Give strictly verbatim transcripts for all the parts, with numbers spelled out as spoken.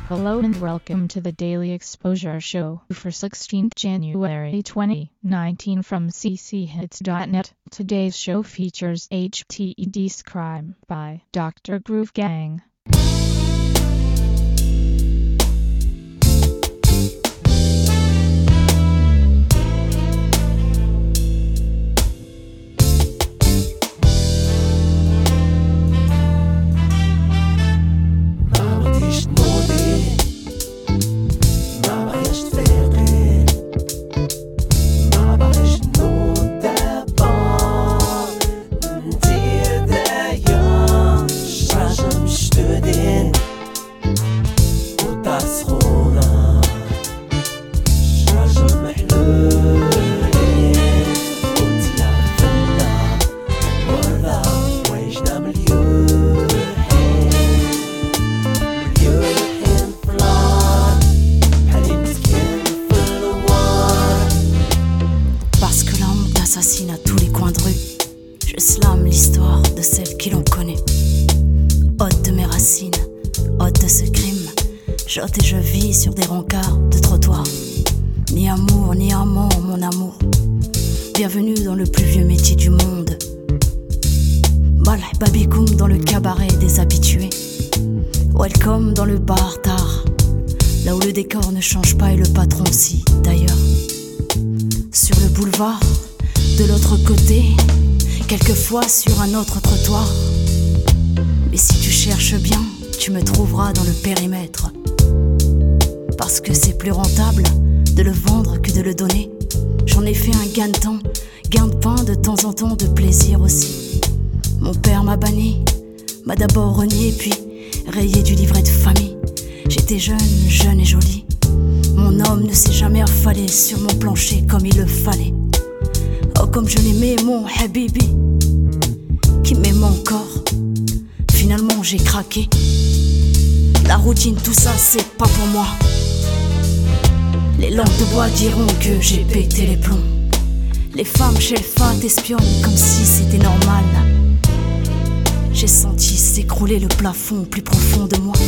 Hello and welcome to the Daily Exposure Show for sixteenth January twenty nineteen from c c hits dot net. Today's show features H T E D's Crime by Doctor Groove Gang. Assassine à tous les coins de rue. Je slame l'histoire de celle qui l'on connaît. Hôte de mes racines, hôte de ce crime. J'ôte et je vis sur des rencarts de trottoir. Ni amour, ni amant, mon amour. Bienvenue dans le plus vieux métier du monde. Bal babikoum dans le cabaret des habitués. Welcome dans le bar tard, là où le décor ne change pas et le patron aussi d'ailleurs. Sur le boulevard, de l'autre côté, quelquefois sur un autre trottoir. Mais si tu cherches bien, tu me trouveras dans le périmètre. Parce que c'est plus rentable de le vendre que de le donner. J'en ai fait un gain de temps, gain de pain de temps en temps, de plaisir aussi. Mon père m'a banni, m'a d'abord renié, puis rayé du livret de famille. J'étais jeune, jeune et jolie. Mon homme ne s'est jamais affalé sur mon plancher comme il le fallait. Oh, comme je l'aimais, mon habibi, qui m'aime encore. Finalement, j'ai craqué. La routine, tout ça, c'est pas pour moi. Les lampes de bois diront que j'ai pété les plombs. Les femmes chez le fat espionnent comme si c'était normal. J'ai senti s'écrouler le plafond plus profond de moi.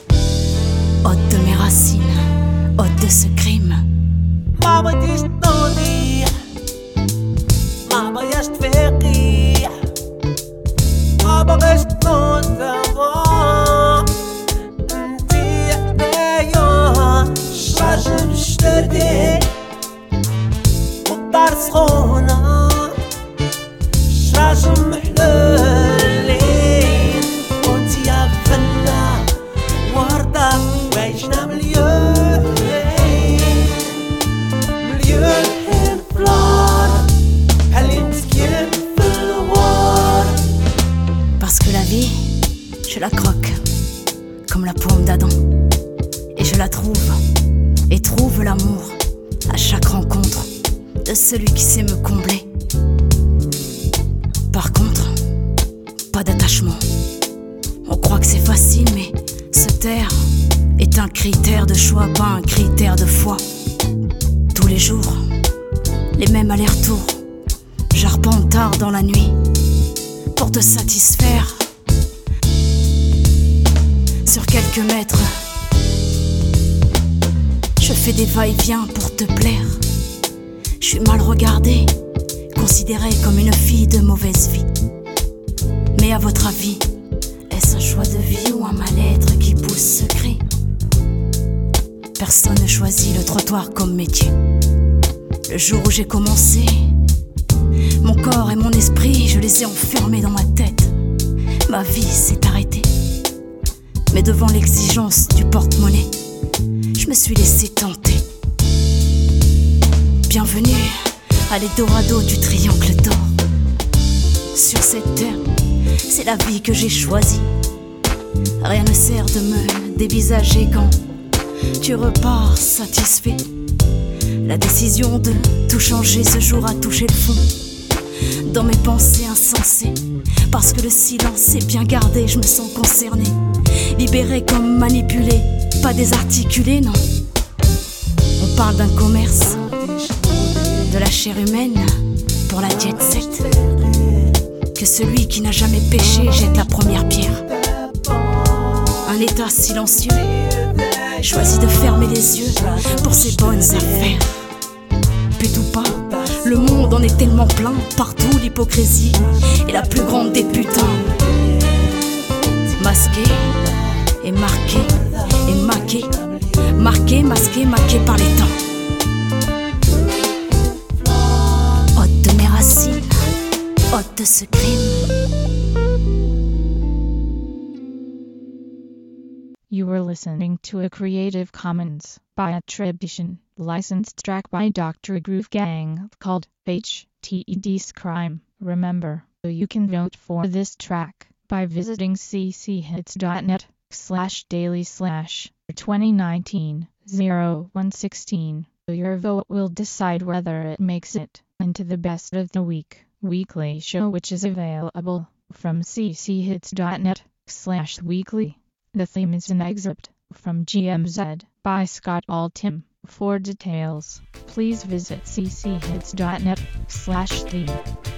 Hôte de mes racines, hôte de ce crime. ما بغيش تفيقي ما بغيش تكون ثغا انتي حدايا الشراجم اشتردي والدار سخونة الشراجم محلولين وانتي يا فنة وردة وعيشنا مليون مليون Parce que la vie, je la croque comme la paume d'Adam. Et je la trouve, et trouve l'amour à chaque rencontre de celui qui sait me combler. Par contre, pas d'attachement. On croit que c'est facile, mais se taire est un critère de choix, pas un critère de foi. Tous les jours, les mêmes allers-retours. J'arpente tard dans la nuit pour te satisfaire. Sur quelques mètres, je fais des va-et-vient pour te plaire. Je suis mal regardée, considérée comme une fille de mauvaise vie. Mais à votre avis, est-ce un choix de vie ou un mal-être qui pousse ce cri? Personne ne choisit le trottoir comme métier. Le jour où j'ai commencé, mon corps et mon esprit, je les ai enfermés dans ma tête. Ma vie s'est arrêtée. Mais devant l'exigence du porte-monnaie, je me suis laissé tenter. Bienvenue à l'Eldorado du triangle d'or. Sur cette terre, c'est la vie que j'ai choisie. Rien ne sert de me dévisager quand tu repars satisfait. La décision de tout changer ce jour a touché le fond dans mes pensées insensées. Parce que le silence est bien gardé, je me sens concernée. Libérée comme manipulée, pas désarticulée, non. On parle d'un commerce, de la chair humaine pour la jet set. Que celui qui n'a jamais péché jette la première pierre. un état silencieux, choisit de fermer les yeux pour ses bonnes affaires. Pute ou pas, le monde en est tellement plein, partout l'hypocrisie est la plus grande des putains. Masqué et marqué et maqué, marqué, masqué, maqué par les temps. Hôte de mes racines, hôte de ce crime. You were listening to a Creative Commons by attribution, licensed track by Doctor Groove Gang called H T E D's Crime. Remember, you can vote for this track by visiting cchits.net slash daily slash twenty nineteen oh one sixteen. Your vote will decide whether it makes it into the best of the week weekly show, which is available from cchits.net slash weekly. The theme is an excerpt from G M Z by Scott Altham. For details, please visit cchits.net slash theme.